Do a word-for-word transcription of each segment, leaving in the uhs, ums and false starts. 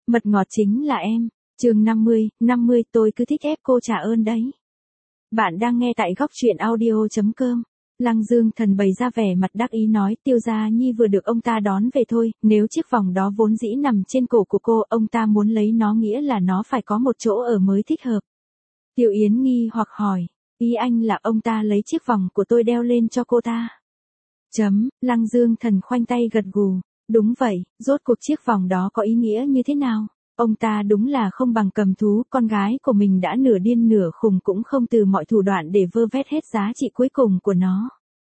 Mật ngọt chính là em. Chương năm mươi, năm mươi tôi cứ thích ép cô trả ơn đấy. Bạn đang nghe tại góc truyện audio chấm com. Lăng Dương Thần bày ra vẻ mặt đắc ý nói Tiêu Gia Nhi vừa được ông ta đón về thôi, nếu chiếc vòng đó vốn dĩ nằm trên cổ của cô, ông ta muốn lấy nó nghĩa là nó phải có một chỗ ở mới thích hợp. Tiêu Yến nghi hoặc hỏi, ý anh là ông ta lấy chiếc vòng của tôi đeo lên cho cô ta? Chấm, Lăng Dương Thần khoanh tay gật gù, đúng vậy, rốt cuộc chiếc vòng đó có ý nghĩa như thế nào? Ông ta đúng là không bằng cầm thú, con gái của mình đã nửa điên nửa khùng cũng không từ mọi thủ đoạn để vơ vét hết giá trị cuối cùng của nó.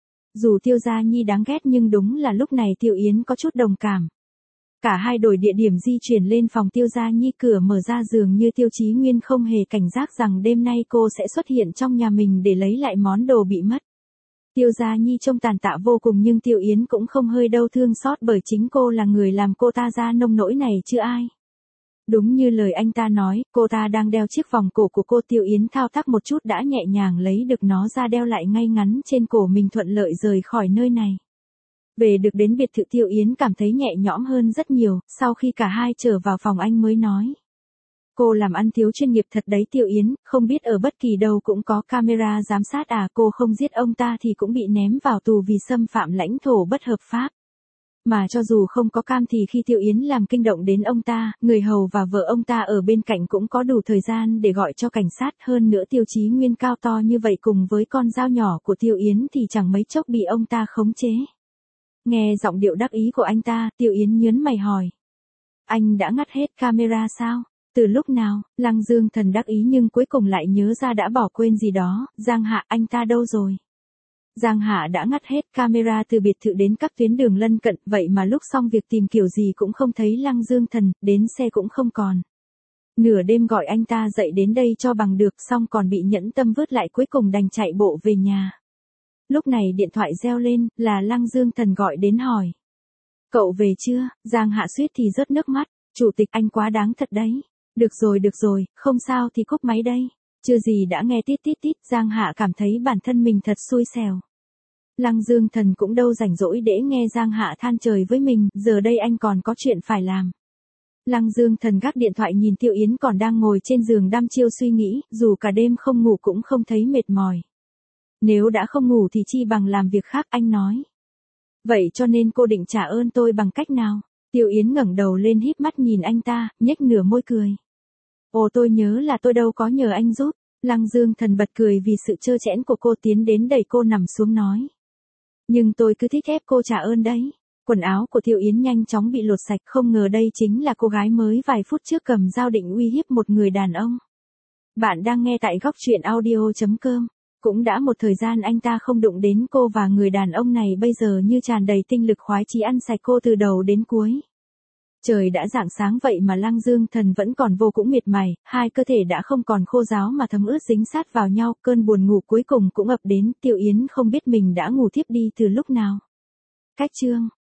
Dù Tiêu Gia Nhi đáng ghét nhưng đúng là lúc này Tiêu Yến có chút đồng cảm. Cả hai đổi địa điểm di chuyển lên phòng Tiêu Gia Nhi, cửa mở ra dường như Tiêu Chí Nguyên không hề cảnh giác rằng đêm nay cô sẽ xuất hiện trong nhà mình để lấy lại món đồ bị mất. Tiêu Gia Nhi trông tàn tạ vô cùng nhưng Tiêu Yến cũng không hơi đau thương xót bởi chính cô là người làm cô ta ra nông nỗi này chứ ai. Đúng như lời anh ta nói, cô ta đang đeo chiếc vòng cổ của cô. Tiêu Yến thao tác một chút đã nhẹ nhàng lấy được nó ra đeo lại ngay ngắn trên cổ mình, thuận lợi rời khỏi nơi này. Về được đến biệt thự Tiêu Yến cảm thấy nhẹ nhõm hơn rất nhiều, sau khi cả hai trở vào phòng anh mới nói. Cô làm ăn thiếu chuyên nghiệp thật đấy Tiêu Yến, không biết ở bất kỳ đâu cũng có camera giám sát à? Cô không giết ông ta thì cũng bị ném vào tù vì xâm phạm lãnh thổ bất hợp pháp. Mà cho dù không có cam thì khi Tiêu Yến làm kinh động đến ông ta, người hầu và vợ ông ta ở bên cạnh cũng có đủ thời gian để gọi cho cảnh sát. Hơn nữa Tiêu Chí Nguyên cao to như vậy cùng với con dao nhỏ của Tiêu Yến thì chẳng mấy chốc bị ông ta khống chế. Nghe giọng điệu đắc ý của anh ta, Tiêu Yến nhớn mày hỏi. Anh đã ngắt hết camera sao? Từ lúc nào? Lăng Dương Thần đắc ý nhưng cuối cùng lại nhớ ra đã bỏ quên gì đó. Giang Hạ, anh ta đâu rồi? Giang Hạ đã ngắt hết camera từ biệt thự đến các tuyến đường lân cận, vậy mà lúc xong việc tìm kiểu gì cũng không thấy Lăng Dương Thần, đến xe cũng không còn. Nửa đêm gọi anh ta dậy đến đây cho bằng được, xong còn bị nhẫn tâm vứt lại, cuối cùng đành chạy bộ về nhà. Lúc này điện thoại reo lên, là Lăng Dương Thần gọi đến hỏi. Cậu về chưa? Giang Hạ suýt thì rớt nước mắt. Chủ tịch anh quá đáng thật đấy. Được rồi được rồi, không sao thì cúp máy đây. Chưa gì đã nghe tít tít tít, Giang Hạ cảm thấy bản thân mình thật xui xẻo. Lăng Dương Thần cũng đâu rảnh rỗi để nghe Giang Hạ than trời với mình, giờ đây anh còn có chuyện phải làm. Lăng Dương Thần gác điện thoại nhìn Tiêu Yến còn đang ngồi trên giường đăm chiêu suy nghĩ, dù cả đêm không ngủ cũng không thấy mệt mỏi. Nếu đã không ngủ thì chi bằng làm việc khác, anh nói. Vậy cho nên cô định trả ơn tôi bằng cách nào? Tiêu Yến ngẩng đầu lên híp mắt nhìn anh ta, nhếch nửa môi cười. Ồ, tôi nhớ là tôi đâu có nhờ anh giúp. Lăng Dương Thần bật cười vì sự trơ trẽn của cô, tiến đến đẩy cô nằm xuống nói. Nhưng tôi cứ thích ép cô trả ơn đấy. Quần áo của Tiêu Yến nhanh chóng bị lột sạch, không ngờ đây chính là cô gái mới vài phút trước cầm dao định uy hiếp một người đàn ông. Bạn đang nghe tại góc truyện audio chấm com. Cũng đã một thời gian anh ta không đụng đến cô và người đàn ông này bây giờ như tràn đầy tinh lực khoái chí ăn sạch cô từ đầu đến cuối. Trời đã rạng sáng vậy mà Lăng Dương Thần vẫn còn vô cùng miệt mài, hai cơ thể đã không còn khô ráo mà thấm ướt dính sát vào nhau, cơn buồn ngủ cuối cùng cũng ập đến. Tiêu Yến không biết mình đã ngủ thiếp đi từ lúc nào. Cách chương